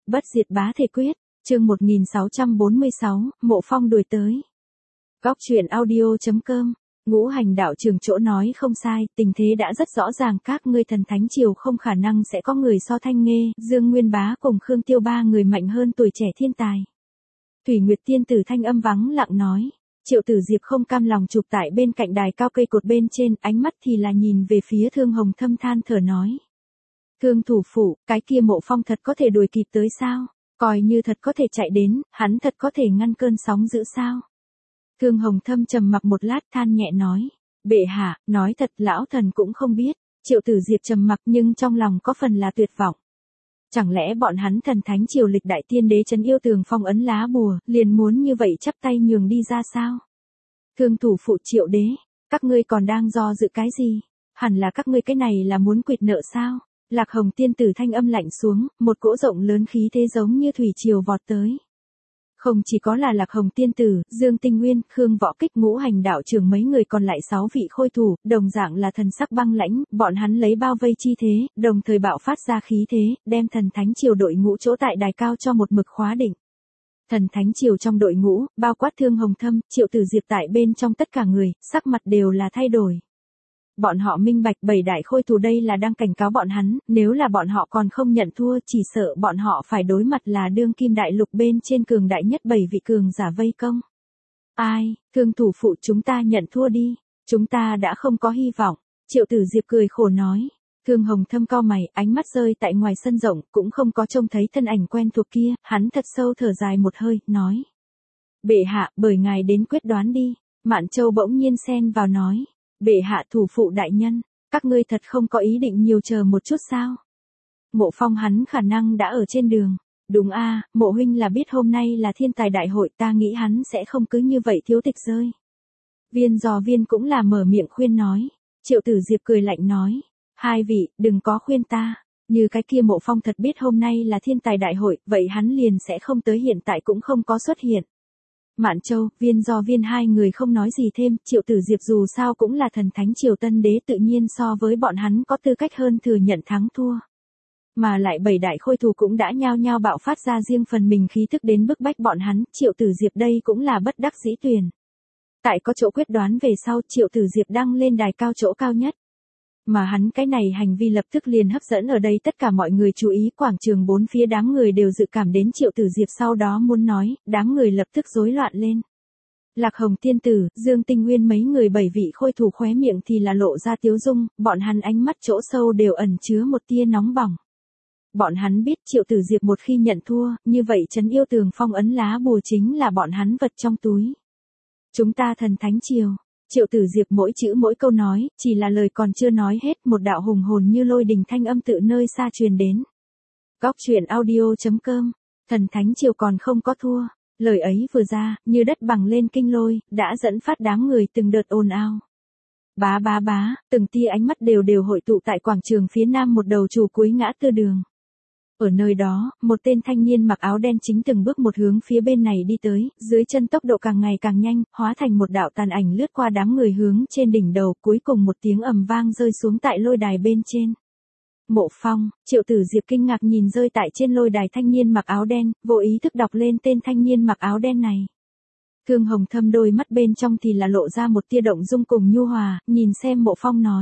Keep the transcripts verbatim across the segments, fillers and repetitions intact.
Bất diệt bá thể quyết, chương một nghìn sáu trăm bốn mươi sáu, Mộ Phong đuổi tới. Góc truyện audio.com, Ngũ Hành đạo trưởng chỗ nói không sai, tình thế đã rất rõ ràng, các ngươi Thần Thánh Triều không khả năng sẽ có người so Thanh Nghê, Dương Nguyên Bá cùng Khương Tiêu ba người mạnh hơn tuổi trẻ thiên tài. Thủy Nguyệt Tiên Tử thanh âm vắng lặng nói. Triệu Tử Diệp không cam lòng chụp tại bên cạnh đài cao cây cột bên trên, ánh mắt thì là nhìn về phía Thương Hồng Thâm than thở nói. Thương thủ phủ, cái kia Mộ Phong thật có thể đuổi kịp tới sao? Coi như thật có thể chạy đến, hắn thật có thể ngăn cơn sóng dữ sao? Thương Hồng Thâm trầm mặc một lát than nhẹ nói. Bệ hạ, nói thật lão thần cũng không biết. Triệu Tử Diệp trầm mặc nhưng trong lòng có phần là tuyệt vọng. Chẳng lẽ bọn hắn Thần Thánh Triều lịch đại tiên đế trấn yêu tường phong ấn lá bùa, liền muốn như vậy chắp tay nhường đi ra sao? Thương thủ phụ Triệu đế, các ngươi còn đang do dự cái gì? Hẳn là các ngươi cái này là muốn quỵt nợ sao? Lạc Hồng tiên tử thanh âm lạnh xuống, một cỗ rộng lớn khí thế giống như thủy triều vọt tới. Không chỉ có là Lạc Hồng tiên tử, Dương Tinh Nguyên, Khương Võ Kích, Ngũ Hành đạo trưởng mấy người còn lại sáu vị khôi thủ, đồng dạng là thần sắc băng lãnh, bọn hắn lấy bao vây chi thế, đồng thời bạo phát ra khí thế, đem Thần Thánh Triều đội ngũ chỗ tại đài cao cho một mực khóa định. Thần Thánh Triều trong đội ngũ, bao quát Thương Hồng Thâm, Triệu Tử Diệp tại bên trong tất cả người, sắc mặt đều là thay đổi. Bọn họ minh bạch bảy đại khôi thủ đây là đang cảnh cáo bọn hắn, nếu là bọn họ còn không nhận thua chỉ sợ bọn họ phải đối mặt là đương kim đại lục bên trên cường đại nhất bảy vị cường giả vây công. Ai, Thương thủ phụ chúng ta nhận thua đi, chúng ta đã không có hy vọng, Triệu Tử Diệp cười khổ nói. Thương Hồng Thâm cau mày, ánh mắt rơi tại ngoài sân rộng, cũng không có trông thấy thân ảnh quen thuộc kia, hắn thật sâu thở dài một hơi, nói. Bệ hạ, bởi ngài đến quyết đoán đi, Mạn Châu bỗng nhiên xen vào nói. Bệ hạ thủ phụ đại nhân, các ngươi thật không có ý định nhiều chờ một chút sao? Mộ Phong hắn khả năng đã ở trên đường. Đúng a, Mộ huynh là biết hôm nay là thiên tài đại hội, ta nghĩ hắn sẽ không cứ như vậy thiếu tịch rơi. Viên Giò Viên cũng là mở miệng khuyên nói. Triệu Tử Diệp cười lạnh nói. Hai vị, đừng có khuyên ta. Như cái kia Mộ Phong thật biết hôm nay là thiên tài đại hội, vậy hắn liền sẽ không tới, hiện tại cũng không có xuất hiện. Mạn Châu, Viên Giò Viên hai người không nói gì thêm, Triệu Tử Diệp dù sao cũng là Thần Thánh Triều tân đế, tự nhiên so với bọn hắn có tư cách hơn thừa nhận thắng thua. Mà lại bảy đại khôi thủ cũng đã nhao nhao bạo phát ra riêng phần mình khí thức đến bức bách bọn hắn, Triệu Tử Diệp đây cũng là bất đắc dĩ tuyển. Tại có chỗ quyết đoán về sau, Triệu Tử Diệp đăng lên đài cao chỗ cao nhất. Mà hắn cái này hành vi lập tức liền hấp dẫn ở đây tất cả mọi người chú ý, quảng trường bốn phía đám người đều dự cảm đến Triệu Tử Diệp sau đó muốn nói, đám người lập tức rối loạn lên. Lạc Hồng tiên tử, Dương Tinh Nguyên mấy người bảy vị khôi thủ khóe miệng thì là lộ ra tiếu dung, bọn hắn ánh mắt chỗ sâu đều ẩn chứa một tia nóng bỏng. Bọn hắn biết Triệu Tử Diệp một khi nhận thua, như vậy trấn yêu tường phong ấn lá bùa chính là bọn hắn vật trong túi. Chúng ta Thần Thánh Triều. Triệu Tử Diệp mỗi chữ mỗi câu nói, chỉ là lời còn chưa nói hết, một đạo hùng hồn như lôi đình thanh âm tự nơi xa truyền đến. Góc truyện audio.com, Thần Thánh Triều còn không có thua, lời ấy vừa ra, như đất bằng lên kinh lôi, đã dẫn phát đám người từng đợt ồn ào. Bá bá bá, từng tia ánh mắt đều đều hội tụ tại quảng trường phía nam một đầu chủ cuối ngã tư đường. Ở nơi đó, một tên thanh niên mặc áo đen chính từng bước một hướng phía bên này đi tới, dưới chân tốc độ càng ngày càng nhanh, hóa thành một đạo tàn ảnh lướt qua đám người hướng trên đỉnh đầu, cuối cùng một tiếng ầm vang rơi xuống tại lôi đài bên trên. Mộ Phong, Triệu Tử Diệp kinh ngạc nhìn rơi tại trên lôi đài thanh niên mặc áo đen, vô ý thức đọc lên tên thanh niên mặc áo đen này. Thương Hồng Thâm đôi mắt bên trong thì là lộ ra một tia động dung cùng nhu hòa, nhìn xem Mộ Phong nói.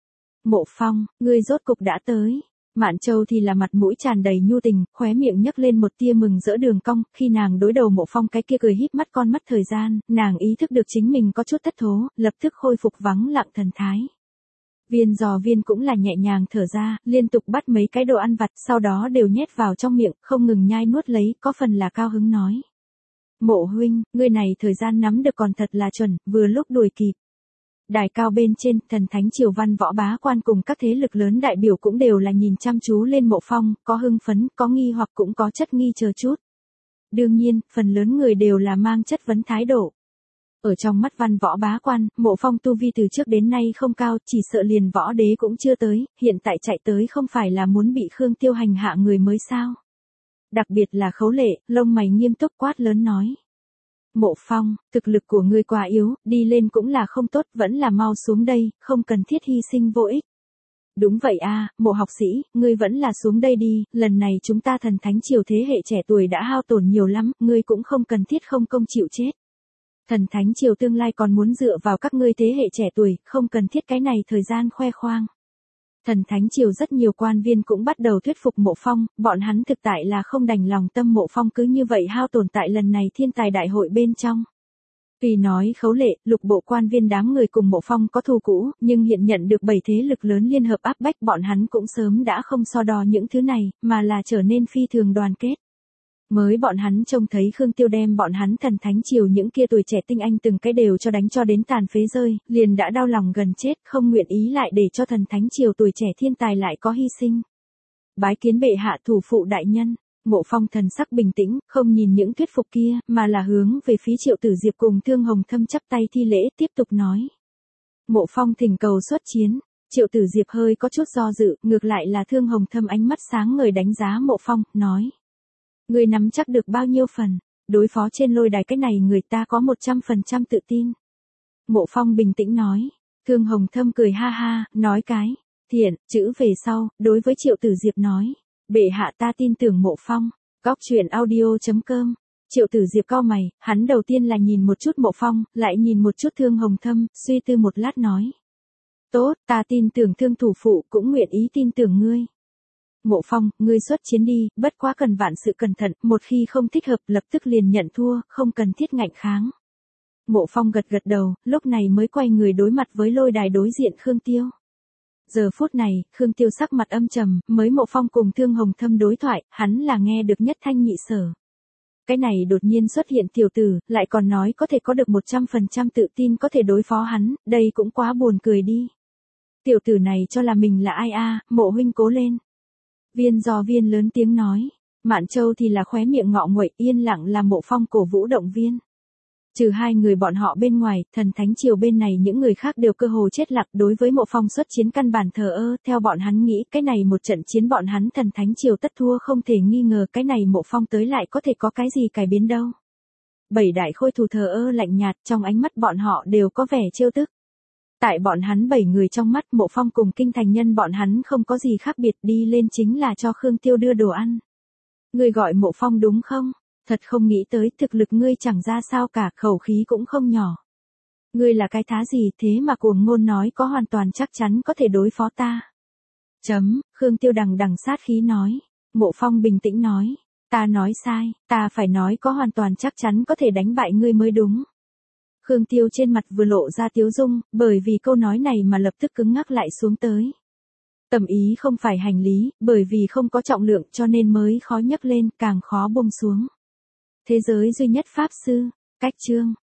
Mộ Phong, ngươi rốt cục đã tới. Mạn Châu thì là mặt mũi tràn đầy nhu tình, khóe miệng nhấc lên một tia mừng rỡ đường cong, khi nàng đối đầu Mộ Phong cái kia cười híp mắt con mắt thời gian, nàng ý thức được chính mình có chút thất thố, lập tức khôi phục vắng lặng thần thái. Viên Giò Viên cũng là nhẹ nhàng thở ra, liên tục bắt mấy cái đồ ăn vặt, sau đó đều nhét vào trong miệng, không ngừng nhai nuốt lấy, có phần là cao hứng nói. Mộ huynh, ngươi này thời gian nắm được còn thật là chuẩn, vừa lúc đuổi kịp. Đài cao bên trên, Thần Thánh Triều văn võ bá quan cùng các thế lực lớn đại biểu cũng đều là nhìn chăm chú lên Mộ Phong, có hưng phấn, có nghi hoặc cũng có chất nghi chờ chút. Đương nhiên, phần lớn người đều là mang chất vấn thái độ. Ở trong mắt văn võ bá quan, Mộ Phong tu vi từ trước đến nay không cao, chỉ sợ liền võ đế cũng chưa tới, hiện tại chạy tới không phải là muốn bị Khương Tiêu hành hạ người mới sao. Đặc biệt là Khấu Lệ, lông mày nghiêm túc quát lớn nói. Mộ Phong, thực lực của ngươi quá yếu, đi lên cũng là không tốt, vẫn là mau xuống đây, không cần thiết hy sinh vô ích. Đúng vậy a, Mộ học sĩ, ngươi vẫn là xuống đây đi, lần này chúng ta thần thánh triều thế hệ trẻ tuổi đã hao tổn nhiều lắm, ngươi cũng không cần thiết không công chịu chết. Thần thánh triều tương lai còn muốn dựa vào các ngươi thế hệ trẻ tuổi, không cần thiết cái này thời gian khoe khoang. Thần thánh triều rất nhiều quan viên cũng bắt đầu thuyết phục Mộ Phong, bọn hắn thực tại là không đành lòng tâm Mộ Phong cứ như vậy hao tổn tại lần này thiên tài đại hội bên trong. Tuy nói khấu lệ, lục bộ quan viên đám người cùng Mộ Phong có thù cũ, nhưng hiện nhận được bảy thế lực lớn liên hợp áp bách bọn hắn cũng sớm đã không so đo những thứ này, mà là trở nên phi thường đoàn kết. Mới bọn hắn trông thấy Khương Tiêu đem bọn hắn thần thánh triều những kia tuổi trẻ tinh anh từng cái đều cho đánh cho đến tàn phế rơi, liền đã đau lòng gần chết, không nguyện ý lại để cho thần thánh triều tuổi trẻ thiên tài lại có hy sinh. Bái kiến bệ hạ thủ phụ đại nhân. Mộ Phong thần sắc bình tĩnh, không nhìn những thuyết phục kia, mà là hướng về phía Triệu Tử Diệp cùng Thương Hồng Thâm chắp tay thi lễ, tiếp tục nói. Mộ Phong thỉnh cầu xuất chiến. Triệu Tử Diệp hơi có chút do dự, ngược lại là Thương Hồng Thâm ánh mắt sáng ngời đánh giá Mộ Phong, nói. Ngươi nắm chắc được bao nhiêu phần, đối phó trên lôi đài cái này người ta có một trăm phần trăm tự tin. Mộ Phong bình tĩnh nói. Thương Hồng Thâm cười ha ha, nói cái. Thiện, chữ về sau, đối với Triệu Tử Diệp nói. Bệ hạ ta tin tưởng Mộ Phong. Góc truyện audio chấm com. Triệu Tử Diệp cau mày, hắn đầu tiên là nhìn một chút Mộ Phong, lại nhìn một chút Thương Hồng Thâm, suy tư một lát nói. Tốt, ta tin tưởng Thương thủ phụ cũng nguyện ý tin tưởng ngươi. Mộ Phong, ngươi xuất chiến đi, bất quá cần vạn sự cẩn thận, một khi không thích hợp lập tức liền nhận thua, không cần thiết ngạnh kháng. Mộ Phong gật gật đầu, lúc này mới quay người đối mặt với lôi đài đối diện Khương Tiêu. Giờ phút này, Khương Tiêu sắc mặt âm trầm, mới Mộ Phong cùng Thương Hồng Thâm đối thoại, hắn là nghe được nhất thanh nhị sở. Cái này đột nhiên xuất hiện tiểu tử, lại còn nói có thể có được một trăm phần trăm tự tin có thể đối phó hắn, đây cũng quá buồn cười đi. Tiểu tử này cho là mình là ai a, Mộ huynh cố lên. Viên do viên lớn tiếng nói, Mạn Châu thì là khóe miệng ngọ nguậy, yên lặng là Mộ Phong cổ vũ động viên. Trừ hai người bọn họ bên ngoài, thần thánh triều bên này những người khác đều cơ hồ chết lặng đối với Mộ Phong xuất chiến căn bản thờ ơ, theo bọn hắn nghĩ cái này một trận chiến bọn hắn thần thánh triều tất thua không thể nghi ngờ cái này Mộ Phong tới lại có thể có cái gì cải biến đâu. Bảy đại khôi thủ thờ ơ lạnh nhạt trong ánh mắt bọn họ đều có vẻ trêu tức. Tại bọn hắn bảy người trong mắt Mộ Phong cùng kinh thành nhân bọn hắn không có gì khác biệt đi lên chính là cho Khương Tiêu đưa đồ ăn. Ngươi gọi Mộ Phong đúng không? Thật không nghĩ tới thực lực ngươi chẳng ra sao cả, khẩu khí cũng không nhỏ. Ngươi là cái thá gì thế mà cuồng ngôn nói có hoàn toàn chắc chắn có thể đối phó ta. Chấm, Khương Tiêu đằng đằng sát khí nói. Mộ Phong bình tĩnh nói. Ta nói sai, ta phải nói có hoàn toàn chắc chắn có thể đánh bại ngươi mới đúng. Khương Tiêu trên mặt vừa lộ ra tiếu dung, bởi vì câu nói này mà lập tức cứng ngắc lại xuống tới. Tầm ý không phải hành lý, bởi vì không có trọng lượng cho nên mới khó nhấc lên, càng khó buông xuống. Thế giới duy nhất pháp sư, cách chương.